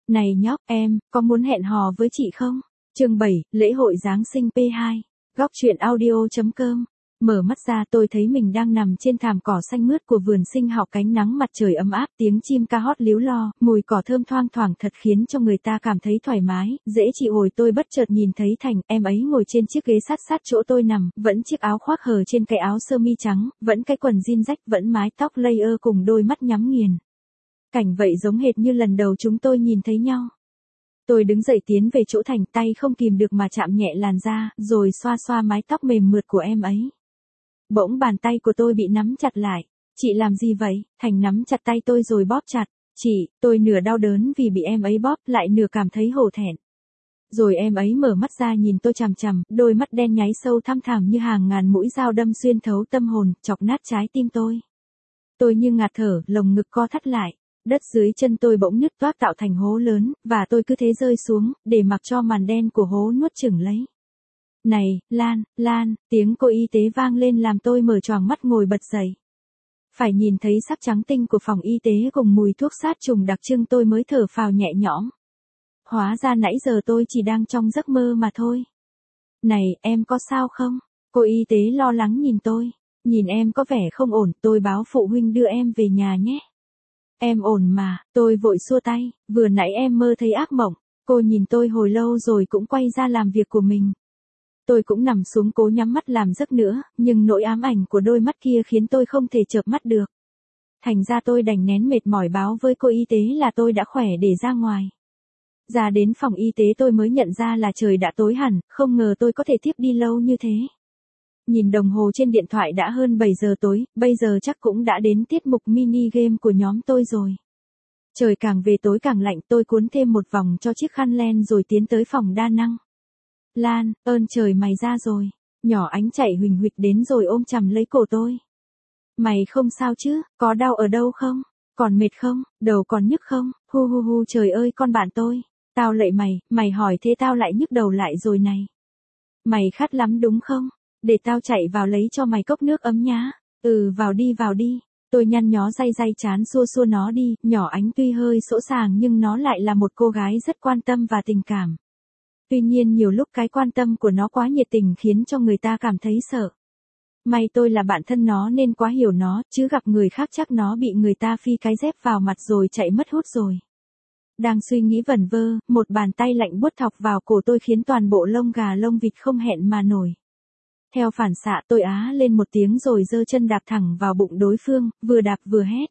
Này nhóc, em, có muốn hẹn hò với chị không? Chương 7, lễ hội Giáng sinh P2. Góc truyện audio.com. Mở mắt ra tôi thấy mình đang nằm trên thảm cỏ xanh mướt của vườn sinh học, cánh nắng mặt trời ấm áp, tiếng chim ca hót líu lo, mùi cỏ thơm thoang thoảng thật khiến cho người ta cảm thấy thoải mái, dễ chịu. Hồi tôi bất chợt nhìn thấy Thành, em ấy ngồi trên chiếc ghế sát sát chỗ tôi nằm, vẫn chiếc áo khoác hở trên cái áo sơ mi trắng, vẫn cái quần jean rách, vẫn mái tóc layer cùng đôi mắt nhắm nghiền. Cảnh vậy giống hệt như lần đầu chúng tôi nhìn thấy nhau. Tôi đứng dậy tiến về chỗ Thành, tay không kìm được mà chạm nhẹ làn da, rồi xoa xoa mái tóc mềm mượt của em ấy. Bỗng bàn tay của tôi bị nắm chặt lại. Chị làm gì vậy? Thành nắm chặt tay tôi rồi bóp chặt. Chị, tôi nửa đau đớn vì bị em ấy bóp, lại nửa cảm thấy hổ thẹn. Rồi em ấy mở mắt ra nhìn tôi chằm chằm, đôi mắt đen nháy sâu thăm thẳm như hàng ngàn mũi dao đâm xuyên thấu tâm hồn, chọc nát trái tim tôi. Tôi như ngạt thở, lồng ngực co thắt lại. Đất dưới chân tôi bỗng nứt toác tạo thành hố lớn, và tôi cứ thế rơi xuống, để mặc cho màn đen của hố nuốt chửng lấy. Này, Lan, tiếng cô y tế vang lên làm tôi mở choàng mắt ngồi bật dậy. Phải nhìn thấy sắc trắng tinh của phòng y tế cùng mùi thuốc sát trùng đặc trưng tôi mới thở phào nhẹ nhõm. Hóa ra nãy giờ tôi chỉ đang trong giấc mơ mà thôi. Này, em có sao không? Cô y tế lo lắng nhìn tôi. Nhìn em có vẻ không ổn, tôi báo phụ huynh đưa em về nhà nhé. Em ổn mà, tôi vội xua tay, vừa nãy em mơ thấy ác mộng. Cô nhìn tôi hồi lâu rồi cũng quay ra làm việc của mình. Tôi cũng nằm xuống cố nhắm mắt làm giấc nữa, nhưng nỗi ám ảnh của đôi mắt kia khiến tôi không thể chợp mắt được. Thành ra tôi đành nén mệt mỏi báo với cô y tế là tôi đã khỏe để ra ngoài. Ra đến phòng y tế tôi mới nhận ra là trời đã tối hẳn, không ngờ tôi có thể tiếp đi lâu như thế. Nhìn đồng hồ trên điện thoại đã hơn 7 giờ tối, bây giờ chắc cũng đã đến tiết mục mini game của nhóm tôi rồi. Trời càng về tối càng lạnh, tôi cuốn thêm một vòng cho chiếc khăn len rồi tiến tới phòng đa năng. Lan, ơn trời mày ra rồi. Nhỏ Ánh chạy huỳnh huỵch đến rồi ôm chầm lấy cổ tôi. Mày không sao chứ, có đau ở đâu không? Còn mệt không? Đầu còn nhức không? Hu trời ơi con bạn tôi. Tao lạy mày hỏi thế tao lại nhức đầu lại rồi này. Mày khát lắm đúng không? Để tao chạy vào lấy cho mày cốc nước ấm nhá. Vào đi. Tôi nhăn nhó day chán xua nó đi. Nhỏ Ánh tuy hơi sỗ sàng nhưng nó lại là một cô gái rất quan tâm và tình cảm. Tuy nhiên nhiều lúc cái quan tâm của nó quá nhiệt tình khiến cho người ta cảm thấy sợ. May tôi là bạn thân nó nên quá hiểu nó, chứ gặp người khác chắc nó bị người ta phi cái dép vào mặt rồi chạy mất hút rồi. Đang suy nghĩ vẩn vơ, một bàn tay lạnh buốt thọc vào cổ tôi khiến toàn bộ lông gà lông vịt không hẹn mà nổi. Theo phản xạ tôi á lên một tiếng rồi giơ chân đạp thẳng vào bụng đối phương, vừa đạp vừa hét.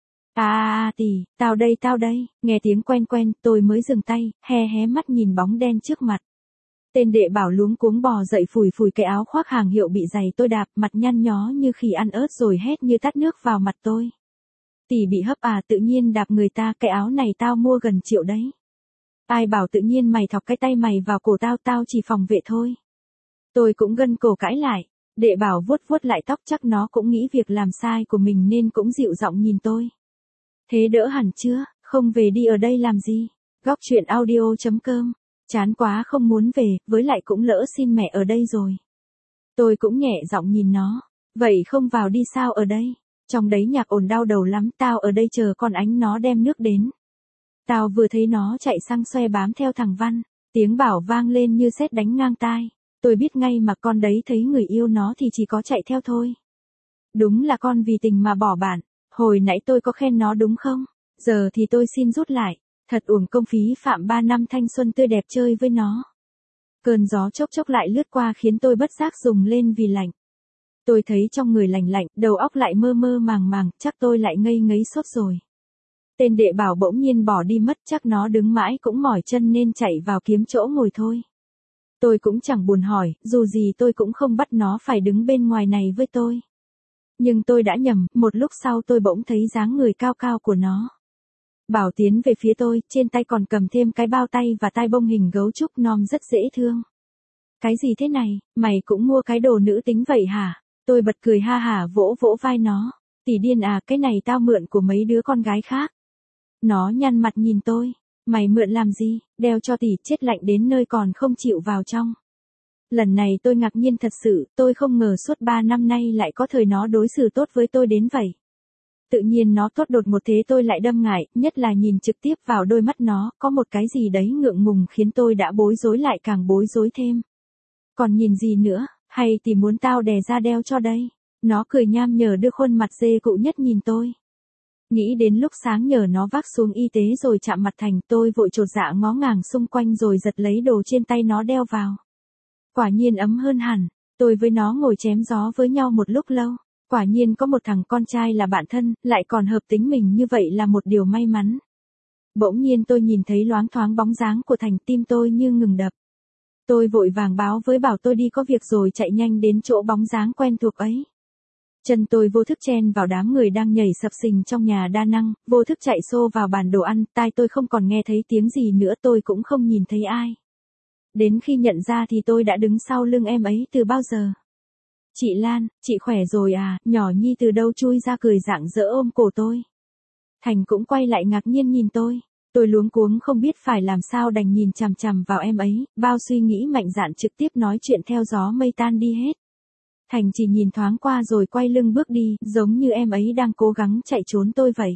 Tì, tao đây, nghe tiếng quen, tôi mới dừng tay, hé mắt nhìn bóng đen trước mặt. Tên đệ bảo luống cuống bò dậy phủi cái áo khoác hàng hiệu bị giày tôi đạp, mặt nhăn nhó như khỉ ăn ớt rồi hét như tát nước vào mặt tôi. Tì bị hấp tự nhiên đạp người ta, cái áo này tao mua gần triệu đấy. Ai bảo tự nhiên mày thọc cái tay mày vào cổ tao chỉ phòng vệ thôi. Tôi cũng gân cổ cãi lại, đệ bảo vuốt lại tóc chắc nó cũng nghĩ việc làm sai của mình nên cũng dịu giọng nhìn tôi. Thế đỡ hẳn chưa, không về đi ở đây làm gì? Góc truyện audio.com. Chán quá không muốn về, với lại cũng lỡ xin mẹ ở đây rồi. Tôi cũng nhẹ giọng nhìn nó. Vậy không vào đi sao ở đây? Trong đấy nhạc ồn đau đầu lắm, tao ở đây chờ con Ánh nó đem nước đến. Tao vừa thấy nó chạy sang xoe bám theo thằng Văn. Tiếng bảo vang lên như sét đánh ngang tai. Tôi biết ngay mà con đấy thấy người yêu nó thì chỉ có chạy theo thôi. Đúng là con vì tình mà bỏ bạn. Hồi nãy tôi có khen nó đúng không? Giờ thì tôi xin rút lại. Thật uổng công phí phạm 3 năm thanh xuân tươi đẹp chơi với nó. Cơn gió chốc lại lướt qua khiến tôi bất giác rùng lên vì lạnh. Tôi thấy trong người lạnh, đầu óc lại mơ màng, chắc tôi lại ngây sốt rồi. Tên đệ bảo bỗng nhiên bỏ đi mất, chắc nó đứng mãi cũng mỏi chân nên chạy vào kiếm chỗ ngồi thôi. Tôi cũng chẳng buồn hỏi, dù gì tôi cũng không bắt nó phải đứng bên ngoài này với tôi. Nhưng tôi đã nhầm, một lúc sau tôi bỗng thấy dáng người cao của nó. Bảo tiến về phía tôi, trên tay còn cầm thêm cái bao tay và tai bông hình gấu trúc non rất dễ thương. Cái gì thế này, mày cũng mua cái đồ nữ tính vậy hả? Tôi bật cười ha hả vỗ vai nó. Tỷ điên à, cái này tao mượn của mấy đứa con gái khác. Nó nhăn mặt nhìn tôi. Mày mượn làm gì, đeo cho tỷ, chết lạnh đến nơi còn không chịu vào trong. Lần này tôi ngạc nhiên thật sự, tôi không ngờ suốt 3 năm nay lại có thời nó đối xử tốt với tôi đến vậy. Tự nhiên nó tốt đột một thế tôi lại đâm ngại, nhất là nhìn trực tiếp vào đôi mắt nó, có một cái gì đấy ngượng ngùng khiến tôi đã bối rối lại càng bối rối thêm. Còn nhìn gì nữa, hay thì muốn tao đè ra đeo cho đây? Nó cười nham nhở đưa khuôn mặt dê cụ nhất nhìn tôi. Nghĩ đến lúc sáng nhờ nó vác xuống y tế rồi chạm mặt Thành, tôi vội chột dạ ngó ngàng xung quanh rồi giật lấy đồ trên tay nó đeo vào. Quả nhiên ấm hơn hẳn, tôi với nó ngồi chém gió với nhau một lúc lâu. Quả nhiên có một thằng con trai là bạn thân, lại còn hợp tính mình như vậy là một điều may mắn. Bỗng nhiên tôi nhìn thấy loáng thoáng bóng dáng của Thành, tim tôi như ngừng đập. Tôi vội vàng báo với bảo tôi đi có việc rồi chạy nhanh đến chỗ bóng dáng quen thuộc ấy. Chân tôi vô thức chen vào đám người đang nhảy sập sình trong nhà đa năng, vô thức chạy xô vào bàn đồ ăn, tai tôi không còn nghe thấy tiếng gì nữa, tôi cũng không nhìn thấy ai. Đến khi nhận ra thì tôi đã đứng sau lưng em ấy từ bao giờ. Chị Lan, chị khỏe rồi à, nhỏ Nhi từ đâu chui ra cười rạng rỡ ôm cổ tôi. Thành cũng quay lại ngạc nhiên nhìn tôi luống cuống không biết phải làm sao đành nhìn chằm chằm vào em ấy, bao suy nghĩ mạnh dạn trực tiếp nói chuyện theo gió mây tan đi hết. Thành chỉ nhìn thoáng qua rồi quay lưng bước đi, giống như em ấy đang cố gắng chạy trốn tôi vậy.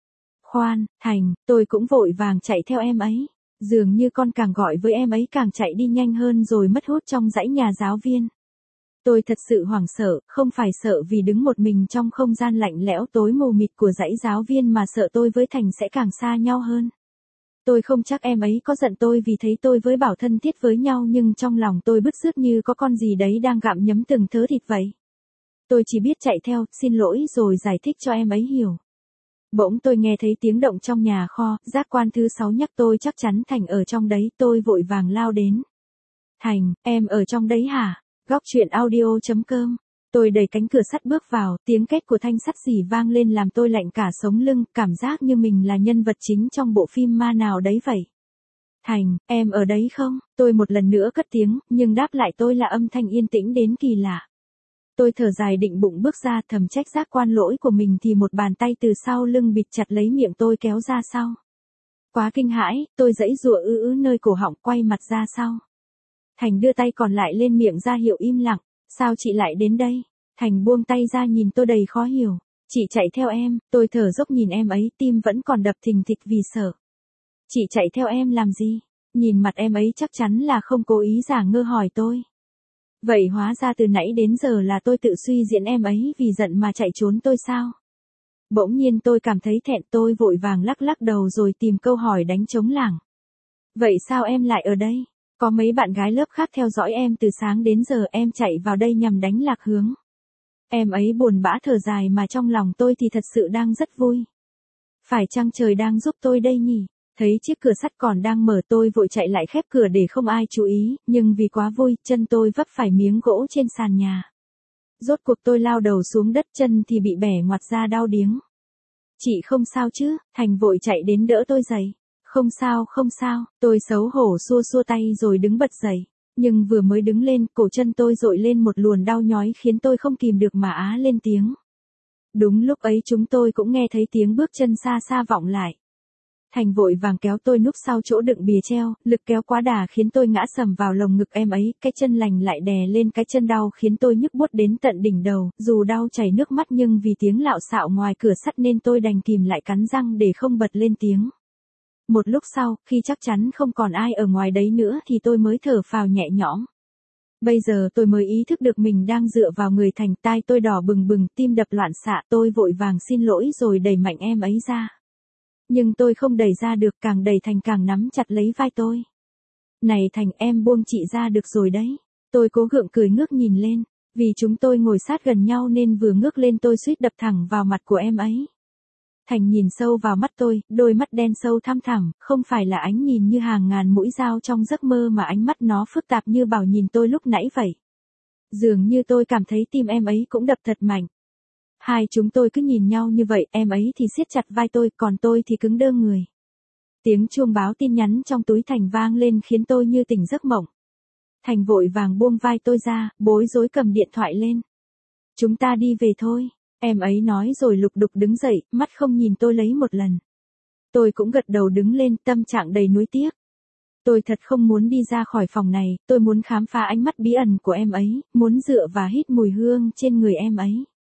Khoan, Thành, tôi cũng vội vàng chạy theo em ấy. Dường như con càng gọi với em ấy càng chạy đi nhanh hơn rồi mất hút trong dãy nhà giáo viên. Tôi thật sự hoảng sợ, không phải sợ vì đứng một mình trong không gian lạnh lẽo tối mù mịt của dãy giáo viên mà sợ tôi với Thành sẽ càng xa nhau hơn. Tôi không chắc em ấy có giận tôi vì thấy tôi với Bảo thân thiết với nhau, nhưng trong lòng tôi bứt rứt như có con gì đấy đang gặm nhấm từng thớ thịt vậy. Tôi chỉ biết chạy theo, xin lỗi rồi giải thích cho em ấy hiểu. Bỗng tôi nghe thấy tiếng động trong nhà kho, giác quan thứ 6 nhắc tôi chắc chắn Thành ở trong đấy, tôi vội vàng lao đến. Thành, em ở trong đấy hả? Góc truyện audio.com. Tôi đẩy cánh cửa sắt bước vào, tiếng két của thanh sắt xỉ vang lên làm tôi lạnh cả sống lưng, cảm giác như mình là nhân vật chính trong bộ phim ma nào đấy vậy. Thành, em ở đấy không? Tôi một lần nữa cất tiếng, nhưng đáp lại tôi là âm thanh yên tĩnh đến kỳ lạ. Tôi thở dài định bụng bước ra, thầm trách giác quan lỗi của mình thì một bàn tay từ sau lưng bịt chặt lấy miệng tôi kéo ra sau. Quá kinh hãi, tôi giãy giụa nơi cổ họng, quay mặt ra sau. Thành đưa tay còn lại lên miệng ra hiệu im lặng. Sao chị lại đến đây? Thành buông tay ra nhìn tôi đầy khó hiểu. Chị chạy theo em, tôi thở dốc nhìn em ấy, tim vẫn còn đập thình thịch vì sợ. Chị chạy theo em làm gì? Nhìn mặt em ấy chắc chắn là không cố ý giả ngơ hỏi tôi. Vậy hóa ra từ nãy đến giờ là tôi tự suy diễn em ấy vì giận mà chạy trốn tôi sao? Bỗng nhiên tôi cảm thấy thẹn, tôi vội vàng lắc lắc đầu rồi tìm câu hỏi đánh trống lảng. Vậy sao em lại ở đây? Có mấy bạn gái lớp khác theo dõi em từ sáng đến giờ, em chạy vào đây nhằm đánh lạc hướng. Em ấy buồn bã thở dài mà trong lòng tôi thì thật sự đang rất vui. Phải chăng trời đang giúp tôi đây nhỉ? Thấy chiếc cửa sắt còn đang mở, tôi vội chạy lại khép cửa để không ai chú ý, nhưng vì quá vui, chân tôi vấp phải miếng gỗ trên sàn nhà. Rốt cuộc tôi lao đầu xuống đất, chân thì bị bẻ ngoặt ra đau điếng. Chị không sao chứ? Thành vội chạy đến đỡ tôi dậy. Không sao, không sao, tôi xấu hổ xua xua tay rồi đứng bật dậy. Nhưng vừa mới đứng lên, cổ chân tôi dội lên một luồn đau nhói khiến tôi không kìm được mà á lên tiếng. Đúng lúc ấy chúng tôi cũng nghe thấy tiếng bước chân xa xa vọng lại. Thành vội vàng kéo tôi núp sau chỗ đựng bìa treo, lực kéo quá đà khiến tôi ngã sầm vào lồng ngực em ấy, cái chân lành lại đè lên cái chân đau khiến tôi nhức buốt đến tận đỉnh đầu, dù đau chảy nước mắt nhưng vì tiếng lạo xạo ngoài cửa sắt nên tôi đành kìm lại cắn răng để không bật lên tiếng. Một lúc sau, khi chắc chắn không còn ai ở ngoài đấy nữa thì tôi mới thở phào nhẹ nhõm. Bây giờ tôi mới ý thức được mình đang dựa vào người Thành, tai tôi đỏ bừng bừng, tim đập loạn xạ, tôi vội vàng xin lỗi rồi đẩy mạnh em ấy ra. Nhưng tôi không đẩy ra được, càng đẩy Thành càng nắm chặt lấy vai tôi. Này Thành, em buông chị ra được rồi đấy. Tôi cố gượng cười ngước nhìn lên, vì chúng tôi ngồi sát gần nhau nên vừa ngước lên tôi suýt đập thẳng vào mặt của em ấy. Thành nhìn sâu vào mắt tôi, đôi mắt đen sâu thăm thẳm, không phải là ánh nhìn như hàng ngàn mũi dao trong giấc mơ mà ánh mắt nó phức tạp như bảo nhìn tôi lúc nãy vậy. Dường như tôi cảm thấy tim em ấy cũng đập thật mạnh. Hai chúng tôi cứ nhìn nhau như vậy, em ấy thì siết chặt vai tôi, còn tôi thì cứng đơ người. Tiếng chuông báo tin nhắn trong túi Thành vang lên khiến tôi như tỉnh giấc mộng. Thành vội vàng buông vai tôi ra, bối rối cầm điện thoại lên. Chúng ta đi về thôi. Em ấy nói rồi lục đục đứng dậy, mắt không nhìn tôi lấy một lần. Tôi cũng gật đầu đứng lên, tâm trạng đầy nuối tiếc. Tôi thật không muốn đi ra khỏi phòng này, tôi muốn khám phá ánh mắt bí ẩn của em ấy, muốn dựa và hít mùi hương trên người em ấy.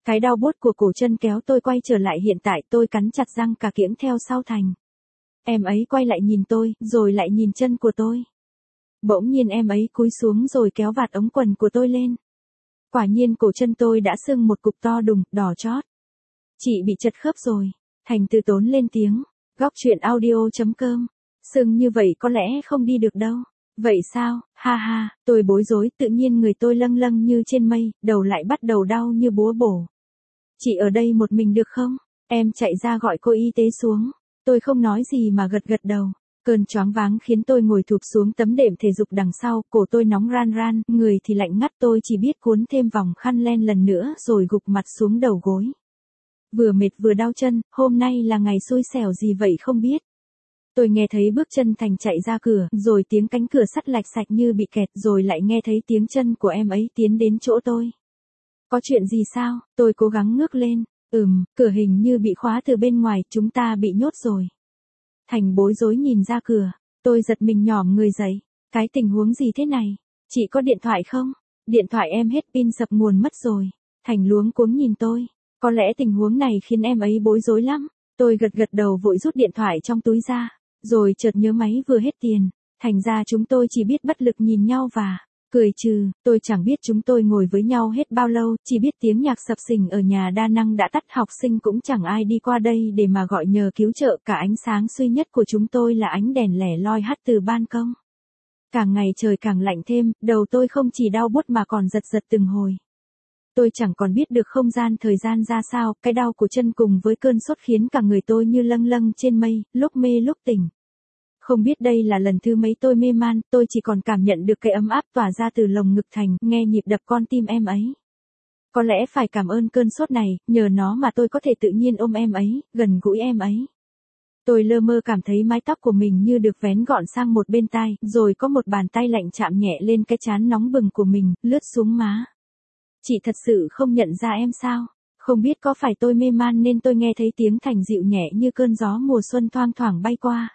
Cái đau buốt của cổ chân kéo tôi quay trở lại hiện tại, tôi cắn chặt răng cả kiễng theo sau Thành. Em ấy quay lại nhìn tôi, rồi lại nhìn chân của tôi. Bỗng nhiên em ấy cúi xuống rồi kéo vạt ống quần của tôi lên. Quả nhiên cổ chân tôi đã sưng một cục to đùng, đỏ chót. Chị bị chật khớp rồi. Thành từ tốn lên tiếng. Góc chuyện audio.com. Sưng như vậy có lẽ không đi được đâu. Vậy sao, ha ha, tôi bối rối, tự nhiên người tôi lâng lâng như trên mây, đầu lại bắt đầu đau như búa bổ. Chị ở đây một mình được không? Em chạy ra gọi cô y tế xuống. Tôi không nói gì mà gật gật đầu. Cơn choáng váng khiến tôi ngồi thụp xuống tấm đệm thể dục đằng sau, cổ tôi nóng ran ran, người thì lạnh ngắt, tôi chỉ biết cuốn thêm vòng khăn len lần nữa rồi gục mặt xuống đầu gối. Vừa mệt vừa đau chân, hôm nay là ngày xui xẻo gì vậy không biết. Tôi nghe thấy bước chân Thành chạy ra cửa, rồi tiếng cánh cửa sắt lạch sạch như bị kẹt, rồi lại nghe thấy tiếng chân của em ấy tiến đến chỗ tôi. Có chuyện gì sao? Tôi cố gắng ngước lên. Cửa hình như bị khóa từ bên ngoài, chúng ta bị nhốt rồi. Thành bối rối nhìn ra cửa. Tôi giật mình nhỏm người dậy. Cái tình huống gì thế này? Chị có điện thoại không? Điện thoại em hết pin sập nguồn mất rồi. Thành luống cuống nhìn tôi. Có lẽ tình huống này khiến em ấy bối rối lắm. Tôi gật gật đầu vội rút điện thoại trong túi ra. Rồi chợt nhớ máy vừa hết tiền. Thành ra chúng tôi chỉ biết bất lực nhìn nhau và cười trừ. Tôi chẳng biết chúng tôi ngồi với nhau hết bao lâu, chỉ biết tiếng nhạc sập sình ở nhà đa năng đã tắt, học sinh cũng chẳng ai đi qua đây để mà gọi nhờ cứu trợ, cả ánh sáng duy nhất của chúng tôi là ánh đèn lẻ loi hắt từ ban công. Càng ngày trời càng lạnh thêm, đầu tôi không chỉ đau buốt mà còn giật giật từng hồi. Tôi chẳng còn biết được không gian thời gian ra sao, cái đau của chân cùng với cơn sốt khiến cả người tôi như lâng lâng trên mây, lúc mê lúc tỉnh. Không biết đây là lần thứ mấy tôi mê man, tôi chỉ còn cảm nhận được cái ấm áp tỏa ra từ lồng ngực Thành, nghe nhịp đập con tim em ấy. Có lẽ phải cảm ơn cơn sốt này, nhờ nó mà tôi có thể tự nhiên ôm em ấy, gần gũi em ấy. Tôi lơ mơ cảm thấy mái tóc của mình như được vén gọn sang một bên tai, rồi có một bàn tay lạnh chạm nhẹ lên cái trán nóng bừng của mình, lướt xuống má. Chị thật sự không nhận ra em sao? Không biết có phải tôi mê man nên tôi nghe thấy tiếng Thành dịu nhẹ như cơn gió mùa xuân thoang thoảng bay qua.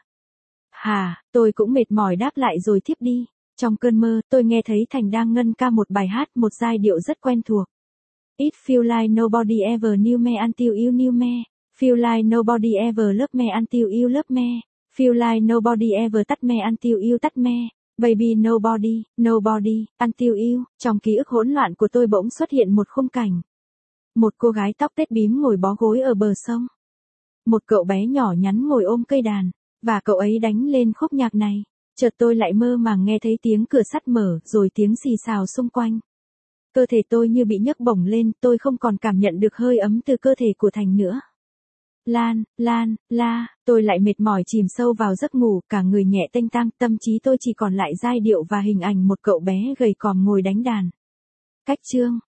Tôi cũng mệt mỏi đáp lại rồi thiếp đi. Trong cơn mơ, tôi nghe thấy Thành đang ngân ca một bài hát, một giai điệu rất quen thuộc. It feel like nobody ever knew me until you knew me. Feel like nobody ever loved me until you loved me. Feel like nobody ever touched me until you touched me. Baby nobody, until you. Trong ký ức hỗn loạn của tôi bỗng xuất hiện một khung cảnh. Một cô gái tóc tết bím ngồi bó gối ở bờ sông. Một cậu bé nhỏ nhắn ngồi ôm cây đàn. Và cậu ấy đánh lên khúc nhạc này. Chợt tôi lại mơ màng nghe thấy tiếng cửa sắt mở, rồi tiếng xì xào xung quanh. Cơ thể tôi như bị nhấc bổng lên, tôi không còn cảm nhận được hơi ấm từ cơ thể của Thành nữa. Tôi lại mệt mỏi chìm sâu vào giấc ngủ, cả người nhẹ tênh tang, tâm trí tôi chỉ còn lại giai điệu và hình ảnh một cậu bé gầy còm ngồi đánh đàn. Cách chương